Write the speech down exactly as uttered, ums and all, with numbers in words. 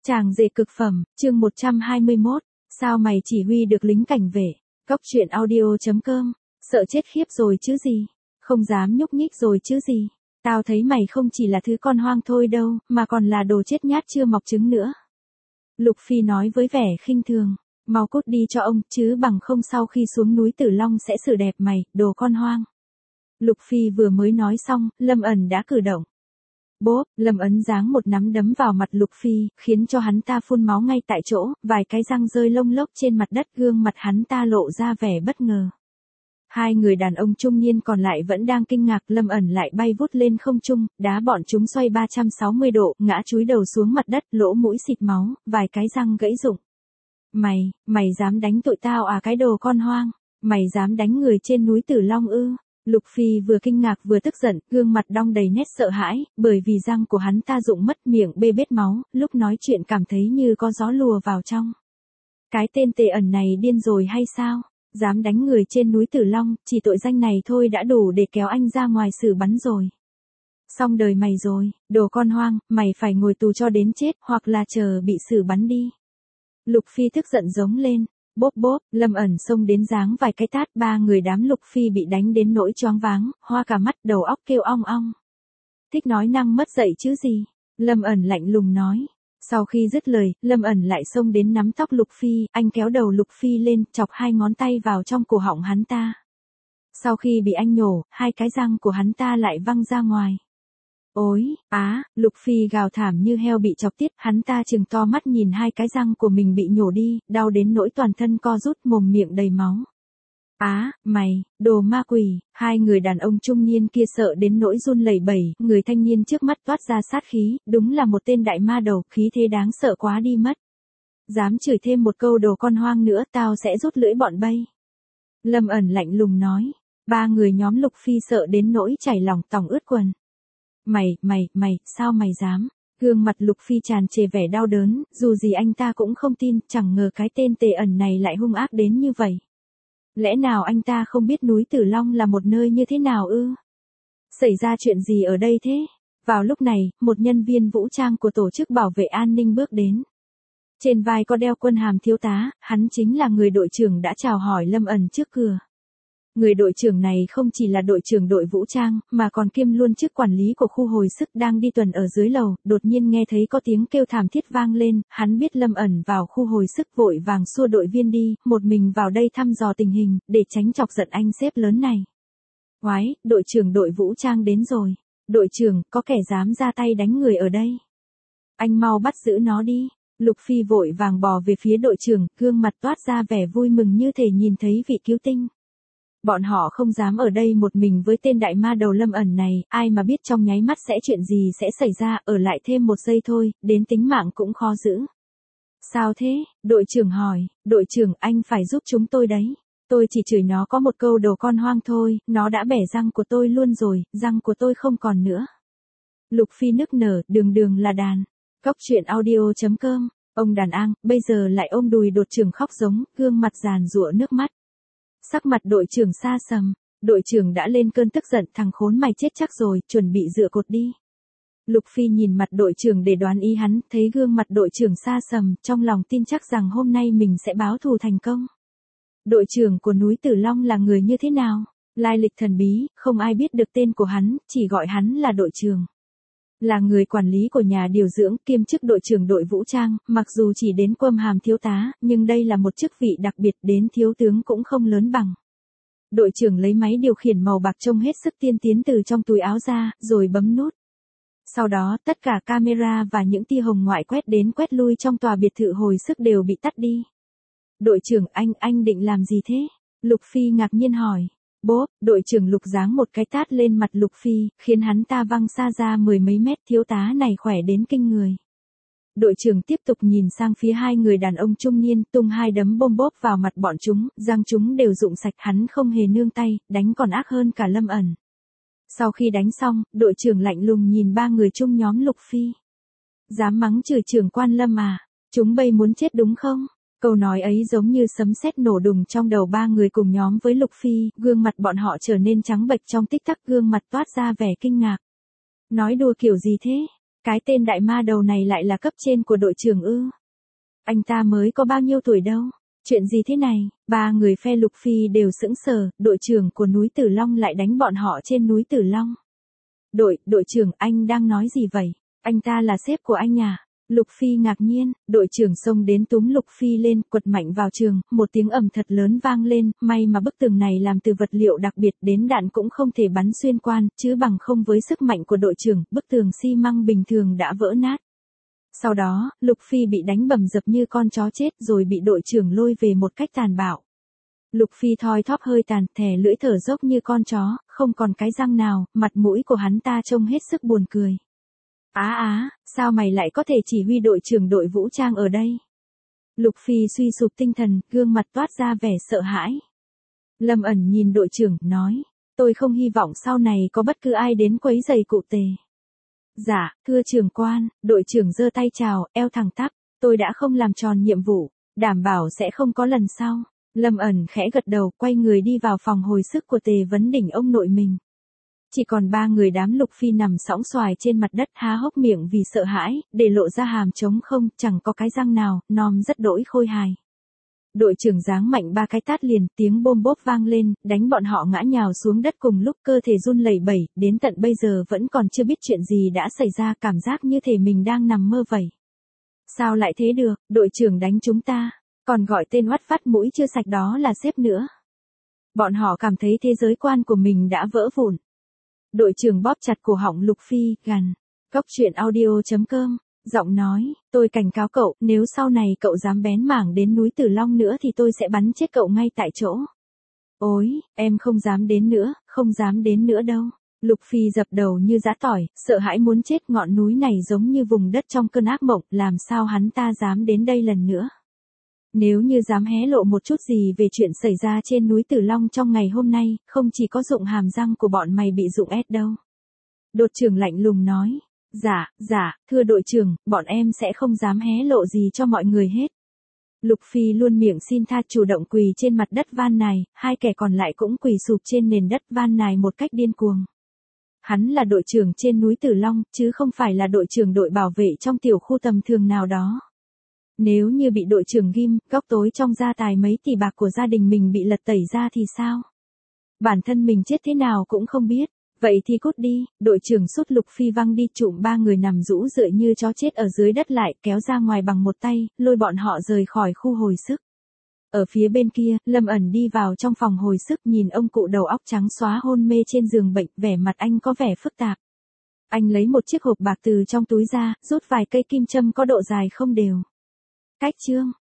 Chàng rể cực phẩm, chương một trăm hai mươi mốt, sao mày chỉ huy được lính cảnh vệ, cóc truyện audio chấm com, sợ chết khiếp rồi chứ gì, không dám nhúc nhích rồi chứ gì, tao thấy mày không chỉ là thứ con hoang thôi đâu, mà còn là đồ chết nhát chưa mọc trứng nữa. Lục Phi nói với vẻ khinh thường, mau cút đi cho ông, chứ bằng không sau khi xuống núi Tử Long sẽ xử đẹp mày, đồ con hoang. Lục Phi vừa mới nói xong, Lâm Ẩn đã cử động. Bốp, Lâm Ấn giáng một nắm đấm vào mặt Lục Phi, khiến cho hắn ta phun máu ngay tại chỗ, vài cái răng rơi lông lốc trên mặt đất, gương mặt hắn ta lộ ra vẻ bất ngờ. Hai người đàn ông trung niên còn lại vẫn đang kinh ngạc, Lâm Ẩn lại bay vút lên không trung, đá bọn chúng xoay ba trăm sáu mươi độ, ngã chúi đầu xuống mặt đất, lỗ mũi xịt máu, vài cái răng gãy rụng. Mày, mày dám đánh tụi tao à cái đồ con hoang, mày dám đánh người trên núi Tử Long ư? Lục Phi vừa kinh ngạc vừa tức giận, gương mặt đong đầy nét sợ hãi, bởi vì răng của hắn ta rụng mất, miệng bê bết máu, lúc nói chuyện cảm thấy như có gió lùa vào trong. Cái tên Tề Ẩn này điên rồi hay sao? Dám đánh người trên núi Tử Long, chỉ tội danh này thôi đã đủ để kéo anh ra ngoài xử bắn rồi. Xong đời mày rồi, đồ con hoang, mày phải ngồi tù cho đến chết, hoặc là chờ bị xử bắn đi. Lục Phi tức giận giống lên. Bốp bốp, Lâm Ẩn xông đến giáng vài cái tát, ba người đám Lục Phi bị đánh đến nỗi choáng váng, hoa cả mắt, đầu óc kêu ong ong. Thích nói năng mất dạy chứ gì? Lâm Ẩn lạnh lùng nói. Sau khi dứt lời, Lâm Ẩn lại xông đến nắm tóc Lục Phi, anh kéo đầu Lục Phi lên, chọc hai ngón tay vào trong cổ họng hắn ta. Sau khi bị anh nhổ, hai cái răng của hắn ta lại văng ra ngoài. Ôi, á, Lục Phi gào thảm như heo bị chọc tiết, hắn ta trừng to mắt nhìn hai cái răng của mình bị nhổ đi, đau đến nỗi toàn thân co rút, mồm miệng đầy máu. Á, mày, đồ ma quỷ, hai người đàn ông trung niên kia sợ đến nỗi run lẩy bẩy, người thanh niên trước mắt toát ra sát khí, đúng là một tên đại ma đầu, khí thế đáng sợ quá đi mất. Dám chửi thêm một câu đồ con hoang nữa, tao sẽ rút lưỡi bọn bay. Lâm Ẩn lạnh lùng nói, ba người nhóm Lục Phi sợ đến nỗi chảy lòng tòng ướt quần. Mày, mày, mày, sao mày dám? Gương mặt Lục Phi tràn trề vẻ đau đớn, dù gì anh ta cũng không tin, chẳng ngờ cái tên Tề Ẩn này lại hung ác đến như vậy. Lẽ nào anh ta không biết núi Tử Long là một nơi như thế nào ư? Xảy ra chuyện gì ở đây thế? Vào lúc này, một nhân viên vũ trang của tổ chức bảo vệ an ninh bước đến. Trên vai có đeo quân hàm thiếu tá, hắn chính là người đội trưởng đã chào hỏi Lâm Ẩn trước cửa. Người đội trưởng này không chỉ là đội trưởng đội vũ trang, mà còn kiêm luôn chức quản lý của khu hồi sức, đang đi tuần ở dưới lầu, đột nhiên nghe thấy có tiếng kêu thảm thiết vang lên, hắn biết Lâm Ẩn vào khu hồi sức, vội vàng xua đội viên đi, một mình vào đây thăm dò tình hình, để tránh chọc giận anh sếp lớn này. Oái, đội trưởng đội vũ trang đến rồi. Đội trưởng, có kẻ dám ra tay đánh người ở đây. Anh mau bắt giữ nó đi. Lục Phi vội vàng bò về phía đội trưởng, gương mặt toát ra vẻ vui mừng như thể nhìn thấy vị cứu tinh. Bọn họ không dám ở đây một mình với tên đại ma đầu Lâm Ẩn này, ai mà biết trong nháy mắt sẽ chuyện gì sẽ xảy ra, ở lại thêm một giây thôi, đến tính mạng cũng khó giữ. Sao thế? Đội trưởng hỏi, đội trưởng anh phải giúp chúng tôi đấy. Tôi chỉ chửi nó có một câu đồ con hoang thôi, nó đã bẻ răng của tôi luôn rồi, răng của tôi không còn nữa. Lục Phi nức nở, đường đường là đàn. Cóc truyện audio chấm com, ông đàn ang, bây giờ lại ôm đùi đột trưởng khóc giống, gương mặt giàn giụa nước mắt. Sắc mặt đội trưởng xa sầm, đội trưởng đã lên cơn tức giận, thằng khốn mày chết chắc rồi, chuẩn bị dựa cột đi. Lục Phi nhìn mặt đội trưởng để đoán ý hắn, thấy gương mặt đội trưởng xa sầm, trong lòng tin chắc rằng hôm nay mình sẽ báo thù thành công. Đội trưởng của núi Tử Long là người như thế nào? Lai lịch thần bí, không ai biết được tên của hắn, chỉ gọi hắn là đội trưởng. Là người quản lý của nhà điều dưỡng, kiêm chức đội trưởng đội vũ trang, mặc dù chỉ đến quâm hàm thiếu tá, nhưng đây là một chức vị đặc biệt, đến thiếu tướng cũng không lớn bằng. Đội trưởng lấy máy điều khiển màu bạc trông hết sức tiên tiến từ trong túi áo ra, rồi bấm nút. Sau đó, tất cả camera và những tia hồng ngoại quét đến quét lui trong tòa biệt thự hồi sức đều bị tắt đi. Đội trưởng, anh, anh định làm gì thế? Lục Phi ngạc nhiên hỏi. Bốp, đội trưởng Lục giáng một cái tát lên mặt Lục Phi, khiến hắn ta văng xa ra mười mấy mét, thiếu tá này khỏe đến kinh người. Đội trưởng tiếp tục nhìn sang phía hai người đàn ông trung niên, tung hai đấm bôm bốp vào mặt bọn chúng, răng chúng đều rụng sạch, hắn không hề nương tay, đánh còn ác hơn cả Lâm Ẩn. Sau khi đánh xong, đội trưởng lạnh lùng nhìn ba người chung nhóm Lục Phi. Dám mắng chửi trưởng quan Lâm à, chúng bay muốn chết đúng không? Câu nói ấy giống như sấm sét nổ đùng trong đầu ba người cùng nhóm với Lục Phi, gương mặt bọn họ trở nên trắng bệch trong tích tắc, gương mặt toát ra vẻ kinh ngạc. Nói đùa kiểu gì thế? Cái tên đại ma đầu này lại là cấp trên của đội trưởng ư? Anh ta mới có bao nhiêu tuổi đâu? Chuyện gì thế này? Ba người phe Lục Phi đều sững sờ, đội trưởng của núi Tử Long lại đánh bọn họ trên núi Tử Long. Đội, đội trưởng, anh đang nói gì vậy? Anh ta là sếp của anh à? Lục Phi ngạc nhiên, đội trưởng xông đến túm Lục Phi lên, quật mạnh vào trường, một tiếng ầm thật lớn vang lên, may mà bức tường này làm từ vật liệu đặc biệt đến đạn cũng không thể bắn xuyên quan, chứ bằng không với sức mạnh của đội trưởng, bức tường xi măng bình thường đã vỡ nát. Sau đó, Lục Phi bị đánh bầm dập như con chó chết rồi bị đội trưởng lôi về một cách tàn bạo. Lục Phi thoi thóp hơi tàn, thè lưỡi thở dốc như con chó, không còn cái răng nào, mặt mũi của hắn ta trông hết sức buồn cười. Á á, sao mày lại có thể chỉ huy đội trưởng đội vũ trang ở đây? Lục Phi suy sụp tinh thần, gương mặt toát ra vẻ sợ hãi. Lâm Ẩn nhìn đội trưởng, nói, tôi không hy vọng sau này có bất cứ ai đến quấy rầy cụ Tề. Dạ, thưa trưởng quan, đội trưởng giơ tay chào, eo thẳng tắp, tôi đã không làm tròn nhiệm vụ, đảm bảo sẽ không có lần sau. Lâm Ẩn khẽ gật đầu, quay người đi vào phòng hồi sức của Tề Vấn Đỉnh ông nội mình. Chỉ còn ba người đám Lục Phi nằm sõng xoài trên mặt đất há hốc miệng vì sợ hãi, để lộ ra hàm trống không, chẳng có cái răng nào, nom rất đỗi khôi hài. Đội trưởng giáng mạnh ba cái tát liền, tiếng bôm bốp vang lên, đánh bọn họ ngã nhào xuống đất cùng lúc, cơ thể run lẩy bẩy, đến tận bây giờ vẫn còn chưa biết chuyện gì đã xảy ra, cảm giác như thể mình đang nằm mơ vậy. Sao lại thế được, đội trưởng đánh chúng ta, còn gọi tên oắt vắt mũi chưa sạch đó là sếp nữa. Bọn họ cảm thấy thế giới quan của mình đã vỡ vụn. Đội trưởng bóp chặt cổ họng Lục Phi, gằn. Cốc truyện audio chấm com, giọng nói, tôi cảnh cáo cậu, nếu sau này cậu dám bén mảng đến núi Tử Long nữa thì tôi sẽ bắn chết cậu ngay tại chỗ. Ôi, em không dám đến nữa, không dám đến nữa đâu. Lục Phi dập đầu như giã tỏi, sợ hãi muốn chết, ngọn núi này giống như vùng đất trong cơn ác mộng, làm sao hắn ta dám đến đây lần nữa. Nếu như dám hé lộ một chút gì về chuyện xảy ra trên núi Tử Long trong ngày hôm nay, không chỉ có dụng hàm răng của bọn mày bị rụng ép đâu. Đội trưởng lạnh lùng nói, dạ, dạ, thưa đội trưởng, bọn em sẽ không dám hé lộ gì cho mọi người hết. Lục Phi luôn miệng xin tha, chủ động quỳ trên mặt đất van nài, hai kẻ còn lại cũng quỳ sụp trên nền đất van nài một cách điên cuồng. Hắn là đội trưởng trên núi Tử Long, chứ không phải là đội trưởng đội bảo vệ trong tiểu khu tầm thường nào đó. Nếu như bị đội trưởng ghim, góc tối trong gia tài mấy tỷ bạc của gia đình mình bị lật tẩy ra thì sao? Bản thân mình chết thế nào cũng không biết. Vậy thì cút đi, đội trưởng sút Lục Phi văng đi, trụm ba người nằm rũ rượi như chó chết ở dưới đất lại, kéo ra ngoài bằng một tay, lôi bọn họ rời khỏi khu hồi sức. Ở phía bên kia, Lâm Ẩn đi vào trong phòng hồi sức, nhìn ông cụ đầu óc trắng xóa hôn mê trên giường bệnh, vẻ mặt anh có vẻ phức tạp. Anh lấy một chiếc hộp bạc từ trong túi ra, rút vài cây kim châm có độ dài không đều. Cách chương